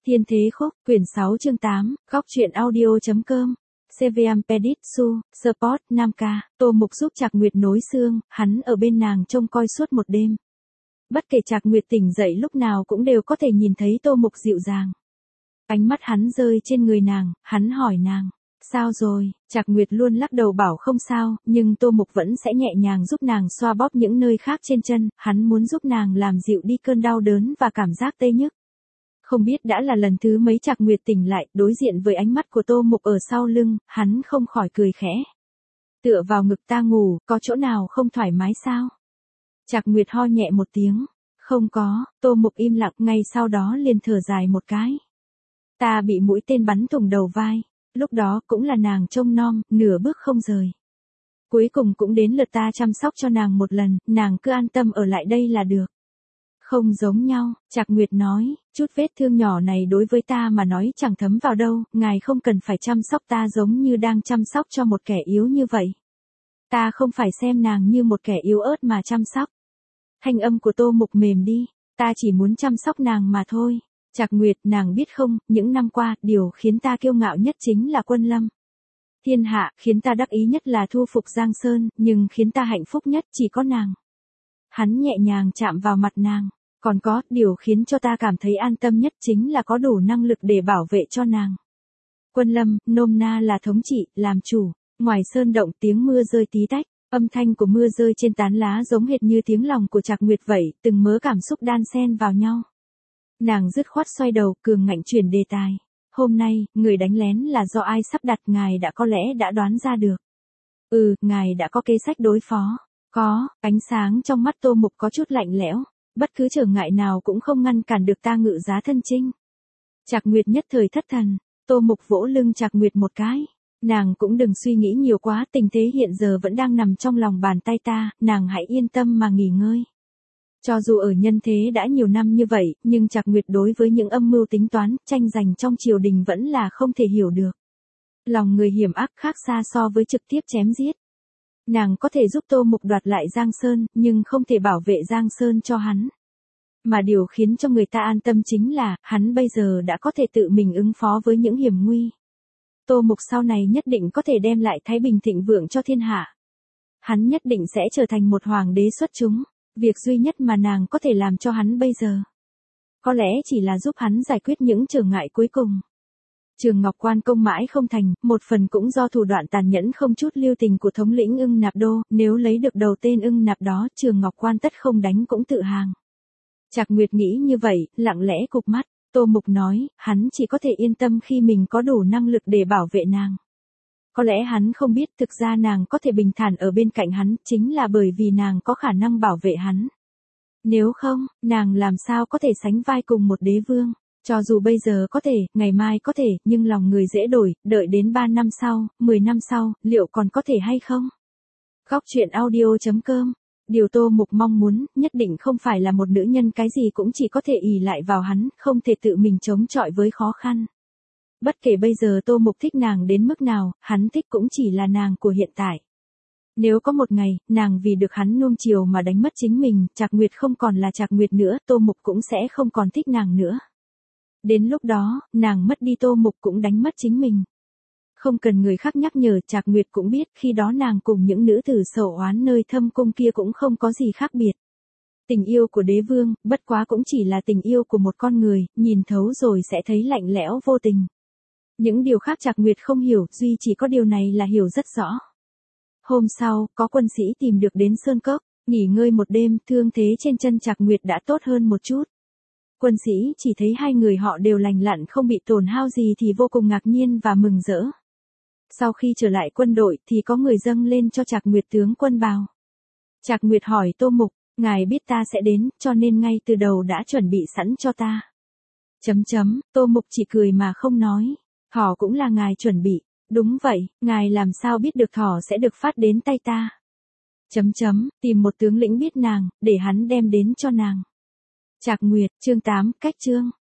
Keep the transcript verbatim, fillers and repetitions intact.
Thiên Thế Khúc, quyển sáu chương tám, góc truyện audio.com. xê vê em Pedit Su, Sport, Nam Ca, Tô Mục giúp Trạc Nguyệt nối xương, hắn ở bên nàng trông coi suốt một đêm. Bất kể Trạc Nguyệt tỉnh dậy lúc nào cũng đều có thể nhìn thấy Tô Mục dịu dàng. Ánh mắt hắn rơi trên người nàng, hắn hỏi nàng, sao rồi? Trạc Nguyệt luôn lắc đầu bảo không sao, nhưng Tô Mục vẫn sẽ nhẹ nhàng giúp nàng xoa bóp những nơi khác trên chân, hắn muốn giúp nàng làm dịu đi cơn đau đớn và cảm giác tê nhức. Không biết đã là lần thứ mấy Trạc Nguyệt tỉnh lại, đối diện với ánh mắt của Tô Mục ở sau lưng, hắn không khỏi cười khẽ. Tựa vào ngực ta ngủ, có chỗ nào không thoải mái sao? Trạc Nguyệt ho nhẹ một tiếng. Không có, Tô Mục im lặng, ngay sau đó liền thở dài một cái. Ta bị mũi tên bắn thủng đầu vai, lúc đó cũng là nàng trông nom, nửa bước không rời. Cuối cùng cũng đến lượt ta chăm sóc cho nàng một lần, nàng cứ an tâm ở lại đây là được. Không giống nhau, Trạc Nguyệt nói, chút vết thương nhỏ này đối với ta mà nói chẳng thấm vào đâu, ngài không cần phải chăm sóc ta giống như đang chăm sóc cho một kẻ yếu như vậy. Ta không phải xem nàng như một kẻ yếu ớt mà chăm sóc. Thanh âm của Tô Mục mềm đi, ta chỉ muốn chăm sóc nàng mà thôi. Trạc Nguyệt, nàng biết không, những năm qua, điều khiến ta kiêu ngạo nhất chính là Quân Lâm. Thiên hạ, khiến ta đắc ý nhất là thu phục Giang Sơn, nhưng khiến ta hạnh phúc nhất chỉ có nàng. Hắn nhẹ nhàng chạm vào mặt nàng. Còn có, điều khiến cho ta cảm thấy an tâm nhất chính là có đủ năng lực để bảo vệ cho nàng. Quân Lâm, nôm na là thống trị, làm chủ. Ngoài sơn động tiếng mưa rơi tí tách, âm thanh của mưa rơi trên tán lá giống hệt như tiếng lòng của Trạc Nguyệt vậy, từng mớ cảm xúc đan xen vào nhau. Nàng dứt khoát xoay đầu, cường ngạnh chuyển đề tài. Hôm nay, người đánh lén là do ai sắp đặt, ngài đã có lẽ đã đoán ra được. Ừ, ngài đã có kế sách đối phó. Có, ánh sáng trong mắt Tô Mục có chút lạnh lẽo. Bất cứ trở ngại nào cũng không ngăn cản được ta ngự giá thân chinh. Trạc Nguyệt nhất thời thất thần, Tô Mục vỗ lưng Trạc Nguyệt một cái. Nàng cũng đừng suy nghĩ nhiều quá, tình thế hiện giờ vẫn đang nằm trong lòng bàn tay ta, nàng hãy yên tâm mà nghỉ ngơi. Cho dù ở nhân thế đã nhiều năm như vậy, nhưng Trạc Nguyệt đối với những âm mưu tính toán, tranh giành trong triều đình vẫn là không thể hiểu được. Lòng người hiểm ác khác xa so với trực tiếp chém giết. Nàng có thể giúp Tô Mục đoạt lại Giang Sơn, nhưng không thể bảo vệ Giang Sơn cho hắn. Mà điều khiến cho người ta an tâm chính là, hắn bây giờ đã có thể tự mình ứng phó với những hiểm nguy. Tô Mục sau này nhất định có thể đem lại thái bình thịnh vượng cho thiên hạ. Hắn nhất định sẽ trở thành một hoàng đế xuất chúng. Việc duy nhất mà nàng có thể làm cho hắn bây giờ, có lẽ chỉ là giúp hắn giải quyết những trở ngại cuối cùng. Trường Ngọc Quan công mãi không thành, một phần cũng do thủ đoạn tàn nhẫn không chút lưu tình của thống lĩnh Ưng Nạp Đô, nếu lấy được đầu tên Ưng Nạp đó, Trường Ngọc Quan tất không đánh cũng tự hàng. Trạc Nguyệt nghĩ như vậy, lặng lẽ cụp mắt, Tô Mục nói, hắn chỉ có thể yên tâm khi mình có đủ năng lực để bảo vệ nàng. Có lẽ hắn không biết thực ra nàng có thể bình thản ở bên cạnh hắn, chính là bởi vì nàng có khả năng bảo vệ hắn. Nếu không, nàng làm sao có thể sánh vai cùng một đế vương. Cho dù bây giờ có thể, ngày mai có thể, nhưng lòng người dễ đổi, đợi đến ba năm sau, mười năm sau, liệu còn có thể hay không? Góc truyện audio.com. Điều Tô Mục mong muốn, nhất định không phải là một nữ nhân cái gì cũng chỉ có thể ỷ lại vào hắn, không thể tự mình chống chọi với khó khăn. Bất kể bây giờ Tô Mục thích nàng đến mức nào, hắn thích cũng chỉ là nàng của hiện tại. Nếu có một ngày, nàng vì được hắn nuông chiều mà đánh mất chính mình, Trạc Nguyệt không còn là Trạc Nguyệt nữa, Tô Mục cũng sẽ không còn thích nàng nữa. Đến lúc đó, nàng mất đi Tô Mục cũng đánh mất chính mình. Không cần người khác nhắc nhở, Trạc Nguyệt cũng biết khi đó nàng cùng những nữ tử sầu oán nơi thâm cung kia cũng không có gì khác biệt. Tình yêu của đế vương, bất quá cũng chỉ là tình yêu của một con người, nhìn thấu rồi sẽ thấy lạnh lẽo vô tình. Những điều khác Trạc Nguyệt không hiểu, duy chỉ có điều này là hiểu rất rõ. Hôm sau, có quân sĩ tìm được đến Sơn Cốc, nghỉ ngơi một đêm, thương thế trên chân Trạc Nguyệt đã tốt hơn một chút. Quân sĩ chỉ thấy hai người họ đều lành lặn không bị tổn hao gì thì vô cùng ngạc nhiên và mừng rỡ. Sau khi trở lại quân đội thì có người dâng lên cho Trạc Nguyệt tướng quân bào. Trạc Nguyệt hỏi Tô Mục, ngài biết ta sẽ đến, cho nên ngay từ đầu đã chuẩn bị sẵn cho ta. Chấm chấm, Tô Mục chỉ cười mà không nói. Thỏ cũng là ngài chuẩn bị. Đúng vậy, ngài làm sao biết được thỏ sẽ được phát đến tay ta. Chấm chấm, tìm một tướng lĩnh biết nàng, để hắn đem đến cho nàng. Trạc Nguyệt, chương tám, cách chương.